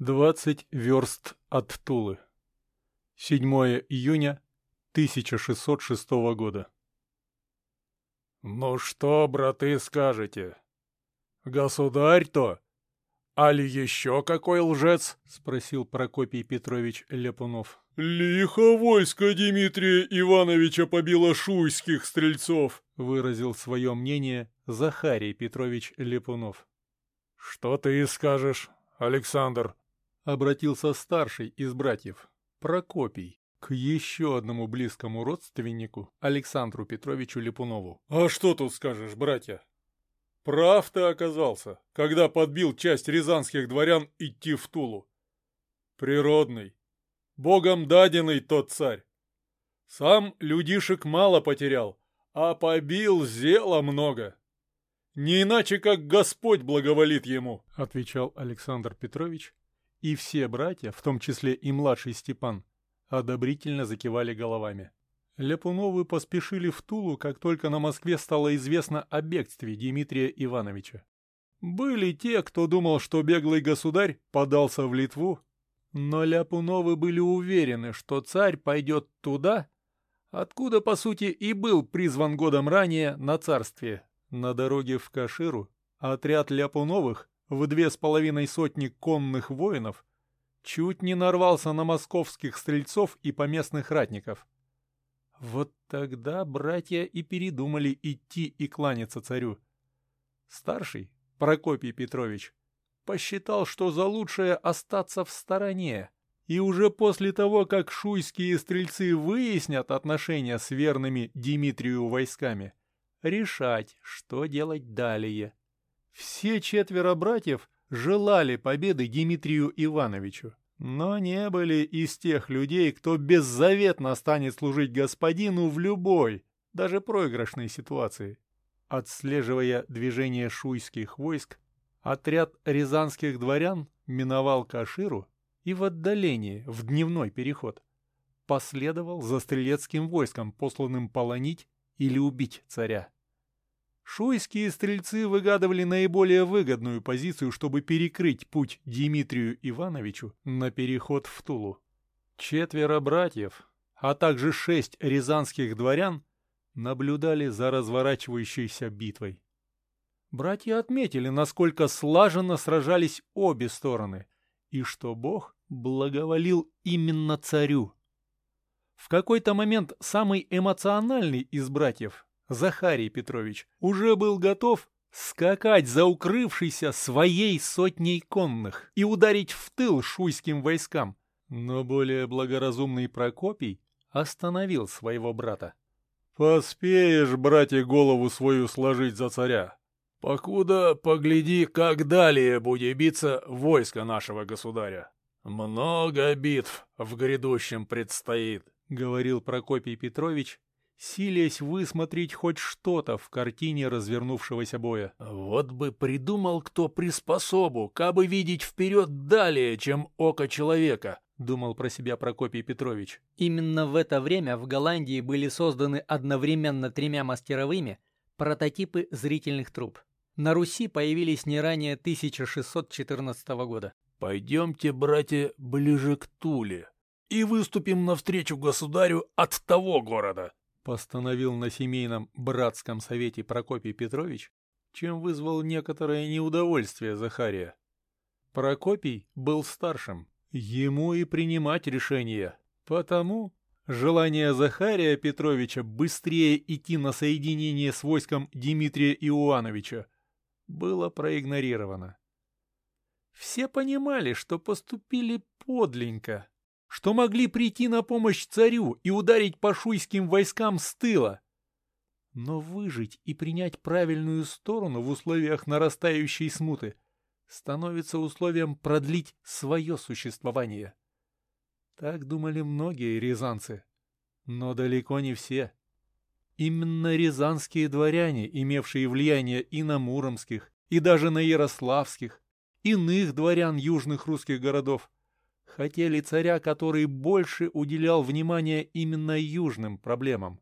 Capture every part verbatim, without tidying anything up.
Двадцать верст от Тулы. седьмое июня тысяча шестьсот шестого года. «Ну что, браты, скажете? Государь-то? Али еще какой лжец?» — спросил Прокопий Петрович Ляпунов. «Лихо войско Дмитрия Ивановича побило шуйских стрельцов», — выразил свое мнение Захарий Петрович Ляпунов. «Что ты скажешь, Александр?» — обратился старший из братьев, Прокопий, к еще одному близкому родственнику, Александру Петровичу Ляпунову. «А что тут скажешь, братья? Прав ты оказался, когда подбил часть рязанских дворян идти в Тулу. Природный, богом даденный тот царь. Сам людишек мало потерял, а побил зела много. Не иначе, как Господь благоволит ему», — отвечал Александр Петрович, и все братья, в том числе и младший Степан, одобрительно закивали головами. Ляпуновы поспешили в Тулу, как только на Москве стало известно о бегстве Дмитрия Ивановича. Были те, кто думал, что беглый государь подался в Литву, но Ляпуновы были уверены, что царь пойдет туда, откуда, по сути, и был призван годом ранее на царствие. На дороге в Каширу отряд Ляпуновых в две с половиной сотни конных воинов чуть не нарвался на московских стрельцов и поместных ратников. Вот тогда братья и передумали идти и кланяться царю. Старший, Прокопий Петрович, посчитал, что за лучшее остаться в стороне, и уже после того, как шуйские стрельцы выяснят отношения с верными Дмитрию войсками, решать, что делать далее. Все четверо братьев желали победы Дмитрию Ивановичу, но не были из тех людей, кто беззаветно станет служить господину в любой, даже проигрышной ситуации. Отслеживая движение шуйских войск, отряд рязанских дворян миновал Каширу и в отдалении, в дневной переход, последовал за стрелецким войском, посланным полонить или убить царя. Шуйские стрельцы выгадывали наиболее выгодную позицию, чтобы перекрыть путь Дмитрию Ивановичу на переход в Тулу. Четверо братьев, а также шесть рязанских дворян наблюдали за разворачивающейся битвой. Братья отметили, насколько слаженно сражались обе стороны, и что Бог благоволил именно царю. В какой-то момент самый эмоциональный из братьев, Захарий Петрович, уже был готов скакать за укрывшейся своей сотней конных и ударить в тыл шуйским войскам, но более благоразумный Прокопий остановил своего брата. «Поспеешь, братья, голову свою сложить за царя. Покуда погляди, как далее будет биться войско нашего государя. Много битв в грядущем предстоит», — говорил Прокопий Петрович, силясь высмотреть хоть что-то в картине развернувшегося боя. «Вот бы придумал кто приспособу, кабы видеть вперед далее, чем око человека», — думал про себя Прокопий Петрович. Именно в это время в Голландии были созданы одновременно тремя мастеровыми прототипы зрительных труб. На Руси появились не ранее тысяча шестьсот четырнадцатого года. «Пойдемте, братья, ближе к Туле и выступим навстречу государю от того города», — постановил на семейном братском совете Прокопий Петрович, чем вызвал некоторое неудовольствие Захария. Прокопий был старшим, ему и принимать решения, потому желание Захария Петровича быстрее идти на соединение с войском Дмитрия Иоановича было проигнорировано. Все понимали, что поступили подленько, что могли прийти на помощь царю и ударить по шуйским войскам с тыла. Но выжить и принять правильную сторону в условиях нарастающей смуты становится условием продлить свое существование. Так думали многие рязанцы, но далеко не все. Именно рязанские дворяне, имевшие влияние и на муромских, и даже на ярославских, иных дворян южных русских городов, хотели царя, который больше уделял внимания именно южным проблемам.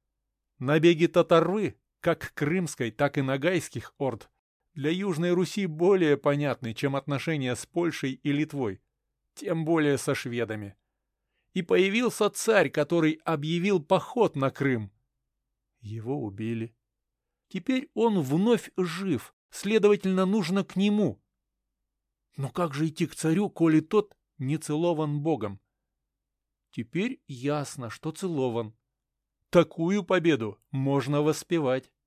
Набеги татарвы, как крымской, так и ногайских орд, для Южной Руси более понятны, чем отношения с Польшей и Литвой. тем более со шведами. И появился царь, который объявил поход на Крым. Его убили. Теперь он вновь жив, следовательно, нужно к нему. Но как же идти к царю, коли тот не целован Богом? Теперь ясно, что целован. Такую победу можно воспевать.